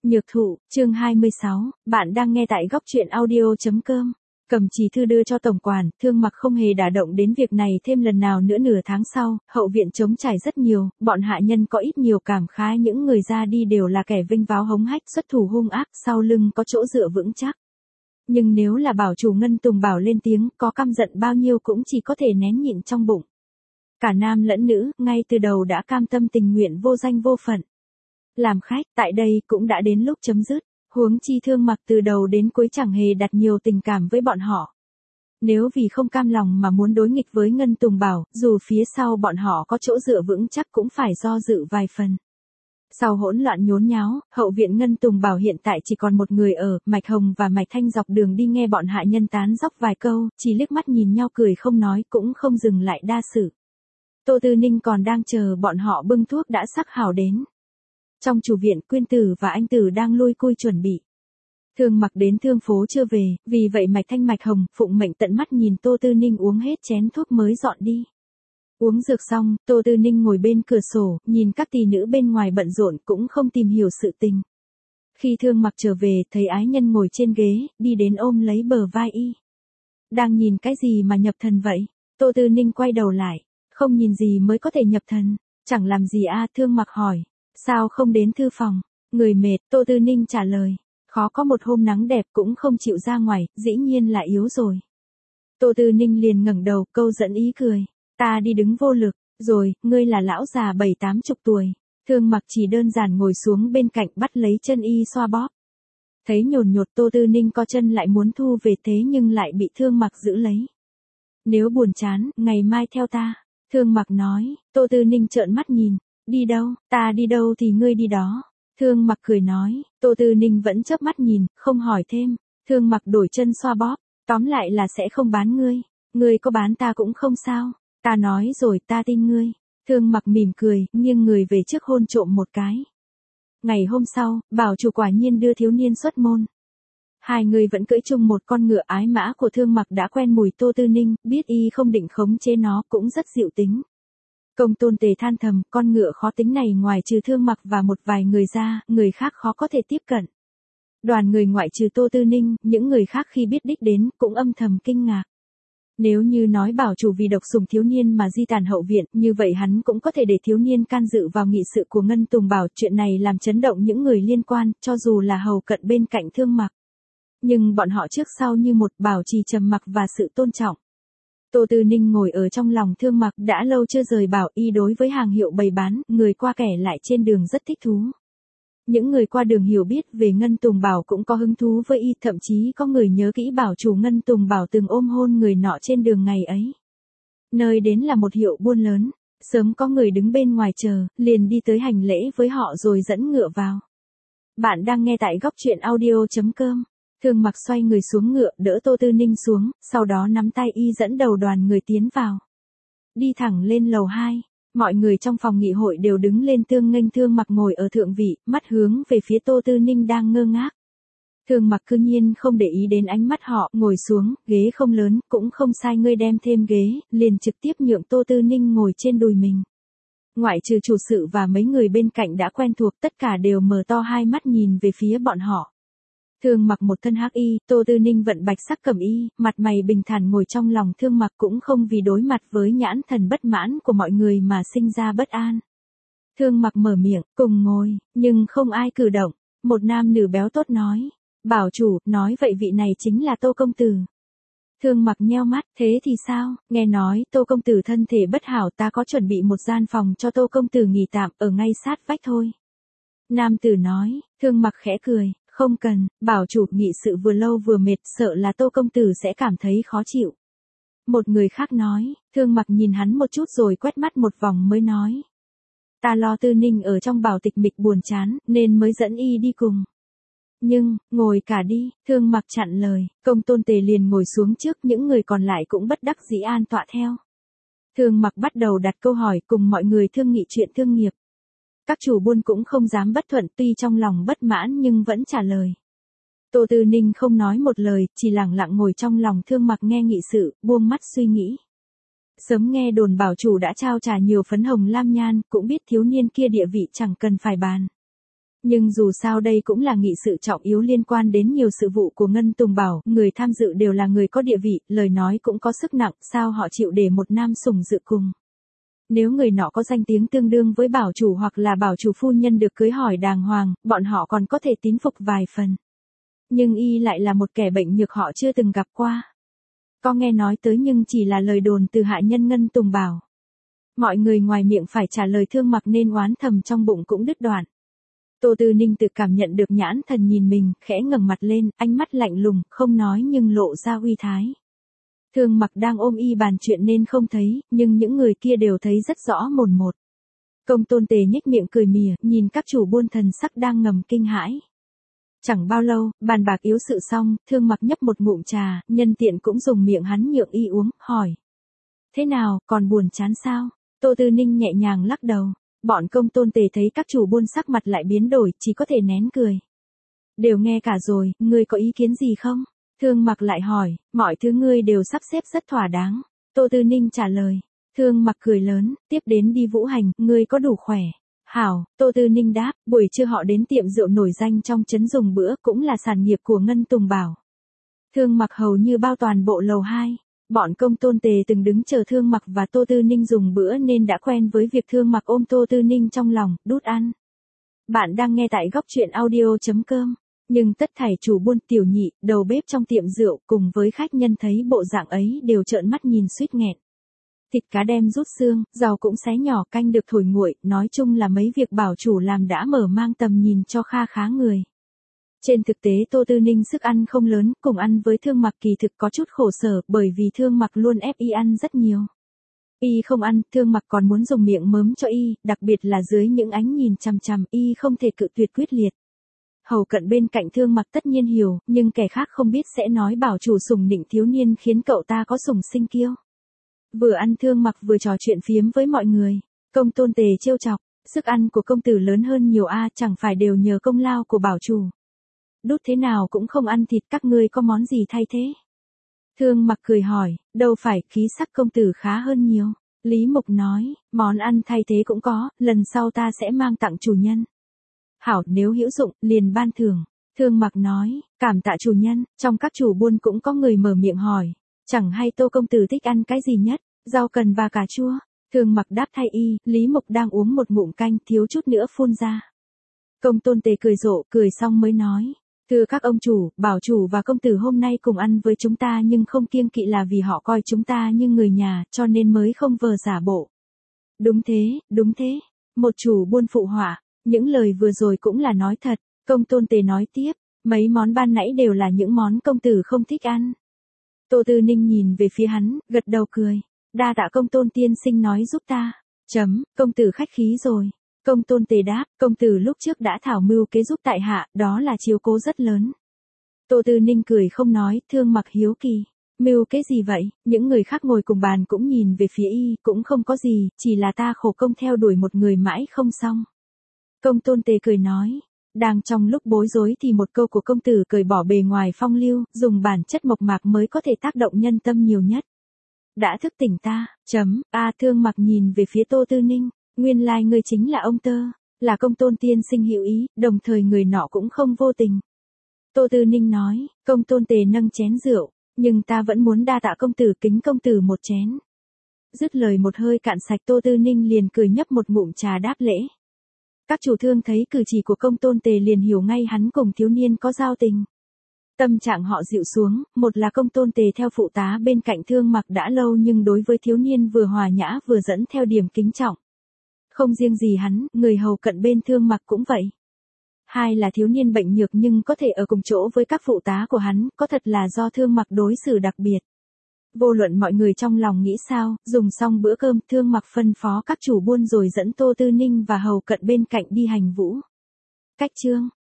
Nhược thụ, chương 26, bạn đang nghe tại góc truyện audio.com. Cầm chỉ thư đưa cho tổng quản, Thương Mặc không hề đả động đến việc này thêm lần nào nữa. Nửa tháng sau, hậu viện trống trải rất nhiều, bọn hạ nhân có ít nhiều cảm khái những người ra đi đều là kẻ vinh váo hống hách, xuất thủ hung ác, sau lưng có chỗ dựa vững chắc. Nhưng nếu là bảo chủ Ngân Tùng Bảo lên tiếng, có căm giận bao nhiêu cũng chỉ có thể nén nhịn trong bụng. Cả nam lẫn nữ, ngay từ đầu đã cam tâm tình nguyện vô danh vô phận. Làm khách, tại đây cũng đã đến lúc chấm dứt, huống chi Thương Mặc từ đầu đến cuối chẳng hề đặt nhiều tình cảm với bọn họ. Nếu vì không cam lòng mà muốn đối nghịch với Ngân Tùng Bảo, dù phía sau bọn họ có chỗ dựa vững chắc cũng phải do dự vài phần. Sau hỗn loạn nhốn nháo, hậu viện Ngân Tùng Bảo hiện tại chỉ còn một người ở, Mạch Hồng và Mạch Thanh dọc đường đi nghe bọn hạ nhân tán dóc vài câu, chỉ liếc mắt nhìn nhau cười không nói, cũng không dừng lại đa sự. Tô Tư Ninh còn đang chờ bọn họ bưng thuốc đã sắc hảo đến. Trong chủ viện, Quyên Tử và Anh Tử đang lui cui chuẩn bị. Thương Mặc đến thương phố chưa về, vì vậy Mạch Thanh Mạch Hồng phụng mệnh tận mắt nhìn Tô Tư Ninh uống hết chén thuốc mới dọn đi. Uống dược xong, Tô Tư Ninh ngồi bên cửa sổ, nhìn các tỷ nữ bên ngoài bận rộn cũng không tìm hiểu sự tình. Khi Thương Mặc trở về, thấy ái nhân ngồi trên ghế, đi đến ôm lấy bờ vai y. Đang nhìn cái gì mà nhập thần vậy? Tô Tư Ninh quay đầu lại, không nhìn gì mới có thể nhập thần, chẳng làm gì a? Thương Mặc hỏi. Sao không đến thư phòng? Người mệt, Tô Tư Ninh trả lời. Khó có một hôm nắng đẹp cũng không chịu ra ngoài, dĩ nhiên là yếu rồi. Tô Tư Ninh liền ngẩng đầu, câu dẫn ý cười. Ta đi đứng vô lực, rồi, ngươi là lão già 70-80 tuổi. Thương Mặc chỉ đơn giản ngồi xuống bên cạnh bắt lấy chân y xoa bóp. Thấy nhồn nhột Tô Tư Ninh co chân lại muốn thu về thế nhưng lại bị Thương Mặc giữ lấy. Nếu buồn chán, ngày mai theo ta. Thương Mặc nói, Tô Tư Ninh trợn mắt nhìn. Đi đâu, ta đi đâu thì ngươi đi đó. Thương Mặc cười nói, Tô Tư Ninh vẫn chớp mắt nhìn, không hỏi thêm. Thương Mặc đổi chân xoa bóp, tóm lại là sẽ không bán ngươi. Ngươi có bán ta cũng không sao. Ta nói rồi, ta tin ngươi. Thương Mặc mỉm cười, nghiêng người về trước hôn trộm một cái. Ngày hôm sau, bảo chủ quả nhiên đưa thiếu niên xuất môn. Hai người vẫn cưỡi chung một con ngựa. Ái mã của Thương Mặc đã quen mùi Tô Tư Ninh, biết y không định khống chế nó, cũng rất dịu tính. Công Tôn Tề than thầm, con ngựa khó tính này ngoài trừ Thương Mặc và một vài người ra, người khác khó có thể tiếp cận. Đoàn người ngoại trừ Tô Tư Ninh, những người khác khi biết đích đến, cũng âm thầm kinh ngạc. Nếu như nói bảo chủ vì độc sủng thiếu niên mà di tàn hậu viện, như vậy hắn cũng có thể để thiếu niên can dự vào nghị sự của Ngân Tùng Bảo. Chuyện này làm chấn động những người liên quan, cho dù là hầu cận bên cạnh Thương Mặc. Nhưng bọn họ trước sau như một, bảo trì trầm mặc và sự tôn trọng. Tô Tư Ninh ngồi ở trong lòng Thương Mặc, đã lâu chưa rời bảo y đối với hàng hiệu bày bán, người qua kẻ lại trên đường rất thích thú. Những người qua đường hiểu biết về Ngân Tùng Bảo cũng có hứng thú với y, thậm chí có người nhớ kỹ bảo chủ Ngân Tùng Bảo từng ôm hôn người nọ trên đường ngày ấy. Nơi đến là một hiệu buôn lớn, sớm có người đứng bên ngoài chờ, liền đi tới hành lễ với họ rồi dẫn ngựa vào. Bạn đang nghe tại góc truyện audio.com. Thương Mặc xoay người xuống ngựa, đỡ Tô Tư Ninh xuống, sau đó nắm tay y dẫn đầu đoàn người tiến vào. Đi thẳng lên lầu 2, mọi người trong phòng nghị hội đều đứng lên tương nghênh. Thương Mặc ngồi ở thượng vị, mắt hướng về phía Tô Tư Ninh đang ngơ ngác. Thương Mặc cư nhiên không để ý đến ánh mắt họ, ngồi xuống, ghế không lớn, cũng không sai, ngươi đem thêm ghế, liền trực tiếp nhượng Tô Tư Ninh ngồi trên đùi mình. Ngoại trừ chủ sự và mấy người bên cạnh đã quen thuộc, tất cả đều mở to hai mắt nhìn về phía bọn họ. Thương Mặc một thân hắc y, Tô Tư Ninh vận bạch sắc cẩm y, mặt mày bình thản ngồi trong lòng Thương Mặc, cũng không vì đối mặt với nhãn thần bất mãn của mọi người mà sinh ra bất an. Thương Mặc mở miệng, cùng ngồi, nhưng không ai cử động. Một nam nữ béo tốt nói, bảo chủ, nói vậy vị này chính là Tô công tử. Thương Mặc nheo mắt, thế thì sao, nghe nói Tô công tử thân thể bất hảo, ta có chuẩn bị một gian phòng cho Tô công tử nghỉ tạm, ở ngay sát vách thôi. Nam tử nói. Thương Mặc khẽ cười. Không cần, bảo chủ, nghị sự vừa lâu vừa mệt, sợ là Tô công tử sẽ cảm thấy khó chịu. Một người khác nói. Thương Mặc nhìn hắn một chút rồi quét mắt một vòng mới nói. Ta lo Tư Ninh ở trong bảo tịch mịch buồn chán, nên mới dẫn y đi cùng. Nhưng, ngồi cả đi. Thương Mặc chặn lời. Công Tôn Tề liền ngồi xuống trước, những người còn lại cũng bất đắc dĩ an tọa theo. Thương Mặc bắt đầu đặt câu hỏi, cùng mọi người thương nghị chuyện thương nghiệp. Các chủ buôn cũng không dám bất thuận, tuy trong lòng bất mãn nhưng vẫn trả lời. Tô Tư Ninh không nói một lời, chỉ lặng lặng ngồi trong lòng Thương Mặc nghe nghị sự, buông mắt suy nghĩ. Sớm nghe đồn bảo chủ đã trao trả nhiều phấn hồng lam nhan, cũng biết thiếu niên kia địa vị chẳng cần phải bàn. Nhưng dù sao đây cũng là nghị sự trọng yếu liên quan đến nhiều sự vụ của Ngân Tùng Bảo, người tham dự đều là người có địa vị, lời nói cũng có sức nặng, sao họ chịu để một nam sủng dự cùng. Nếu người nọ có danh tiếng tương đương với bảo chủ hoặc là bảo chủ phu nhân được cưới hỏi đàng hoàng, bọn họ còn có thể tín phục vài phần. Nhưng y lại là một kẻ bệnh nhược họ chưa từng gặp qua. Có nghe nói tới nhưng chỉ là lời đồn từ hạ nhân Ngân Tùng Bảo. Mọi người ngoài miệng phải trả lời Thương Mặc nên oán thầm trong bụng cũng đứt đoạn. Tô Tư Ninh tự cảm nhận được nhãn thần nhìn mình, khẽ ngẩng mặt lên, ánh mắt lạnh lùng, không nói nhưng lộ ra uy thái. Thương Mặc đang ôm y bàn chuyện nên không thấy, nhưng những người kia đều thấy rất rõ mồn một. Công Tôn Tề nhếch miệng cười mỉa, nhìn các chủ buôn thần sắc đang ngầm kinh hãi. Chẳng bao lâu, bàn bạc yếu sự xong, Thương Mặc nhấp một ngụm trà, nhân tiện cũng dùng miệng hắn nhượng y uống, hỏi. Thế nào, còn buồn chán sao? Tô Tư Ninh nhẹ nhàng lắc đầu. Bọn Công Tôn Tề thấy các chủ buôn sắc mặt lại biến đổi, chỉ có thể nén cười. Đều nghe cả rồi, ngươi có ý kiến gì không? Thương Mặc lại hỏi, mọi thứ ngươi đều sắp xếp rất thỏa đáng. Tô Tư Ninh trả lời. Thương Mặc cười lớn, tiếp đến đi vũ hành, ngươi có đủ khỏe. Hảo, Tô Tư Ninh đáp, buổi trưa họ đến tiệm rượu nổi danh trong trấn dùng bữa, cũng là sản nghiệp của Ngân Tùng Bảo. Thương Mặc hầu như bao toàn bộ lầu 2. Bọn Công Tôn Tề từng đứng chờ Thương Mặc và Tô Tư Ninh dùng bữa nên đã quen với việc Thương Mặc ôm Tô Tư Ninh trong lòng, đút ăn. Bạn đang nghe tại góc truyện audio.com. Nhưng tất thảy chủ buôn, tiểu nhị, đầu bếp trong tiệm rượu cùng với khách nhân thấy bộ dạng ấy đều trợn mắt nhìn suýt nghẹn. Thịt cá đem rút xương, rau cũng xé nhỏ, canh được thổi nguội, nói chung là mấy việc bảo chủ làm đã mở mang tầm nhìn cho kha khá người. Trên thực tế Tô Tư Ninh sức ăn không lớn, cùng ăn với Thương Mặc kỳ thực có chút khổ sở, bởi vì Thương Mặc luôn ép y ăn rất nhiều. Y không ăn, Thương Mặc còn muốn dùng miệng mớm cho y, đặc biệt là dưới những ánh nhìn chằm chằm, y không thể cự tuyệt quyết liệt. Hầu cận bên cạnh Thương Mặc tất nhiên hiểu, nhưng kẻ khác không biết sẽ nói bảo chủ sủng nịnh thiếu niên khiến cậu ta có sủng sinh kiêu. Vừa ăn Thương Mặc vừa trò chuyện phiếm với mọi người. Công Tôn Tề trêu chọc, sức ăn của công tử lớn hơn nhiều chẳng phải đều nhờ công lao của bảo chủ. Đút thế nào cũng không ăn thịt, các ngươi có món gì thay thế? Thương Mặc cười hỏi, đâu phải, khí sắc công tử khá hơn nhiều. Lý Mục nói, món ăn thay thế cũng có, lần sau ta sẽ mang tặng chủ nhân. Hảo, nếu hữu dụng, liền ban thưởng. Thương Mặc nói, cảm tạ chủ nhân. Trong các chủ buôn cũng có người mở miệng hỏi, chẳng hay Tô công tử thích ăn cái gì nhất? Rau cần và cà chua. Thương Mặc đáp thay y, Lý Mục đang uống một ngụm canh, thiếu chút nữa phun ra. Công Tôn Tề cười rộ, cười xong mới nói, thưa các ông chủ, bảo chủ và công tử hôm nay cùng ăn với chúng ta nhưng không kiêng kỵ là vì họ coi chúng ta như người nhà, cho nên mới không vờ giả bộ. Đúng thế, đúng thế. Một chủ buôn phụ họa, những lời vừa rồi cũng là nói thật. Công Tôn Tề nói tiếp, mấy món ban nãy đều là những món công tử không thích ăn. Tô Tư Ninh nhìn về phía hắn, gật đầu cười. Đa tạ Công Tôn tiên sinh nói giúp ta. Công tử khách khí rồi. Công Tôn Tề đáp, công tử lúc trước đã thảo mưu kế giúp tại hạ, đó là chiếu cố rất lớn. Tô Tư Ninh cười không nói, Thương Mặc hiếu kỳ. Mưu kế gì vậy? Những người khác ngồi cùng bàn cũng nhìn về phía y, cũng không có gì, chỉ là ta khổ công theo đuổi một người mãi không xong. Công Tôn Tề cười nói, đang trong lúc bối rối thì một câu của công tử cởi bỏ bề ngoài phong lưu, dùng bản chất mộc mạc mới có thể tác động nhân tâm nhiều nhất. Đã thức tỉnh ta. Thương Mặc nhìn về phía Tô Tư Ninh. Nguyên lai ngươi chính là ông Tơ, là Công Tôn tiên sinh hữu ý, đồng thời người nọ cũng không vô tình. Tô Tư Ninh nói, Công Tôn Tề nâng chén rượu, nhưng ta vẫn muốn đa tạ công tử, kính công tử một chén. Dứt lời một hơi cạn sạch, Tô Tư Ninh liền cười nhấp một ngụm trà đáp lễ. Các chủ thương thấy cử chỉ của Công Tôn Tề liền hiểu ngay hắn cùng thiếu niên có giao tình. Tâm trạng họ dịu xuống, một là Công Tôn Tề theo phụ tá bên cạnh Thương Mặc đã lâu nhưng đối với thiếu niên vừa hòa nhã vừa dẫn theo điểm kính trọng. Không riêng gì hắn, người hầu cận bên Thương Mặc cũng vậy. Hai là thiếu niên bệnh nhược nhưng có thể ở cùng chỗ với các phụ tá của hắn, có thật là do Thương Mặc đối xử đặc biệt. Vô luận mọi người trong lòng nghĩ sao, dùng xong bữa cơm, Thương Mặc phân phó các chủ buôn rồi dẫn Tô Tư Ninh và hầu cận bên cạnh đi hành vũ. Cách chương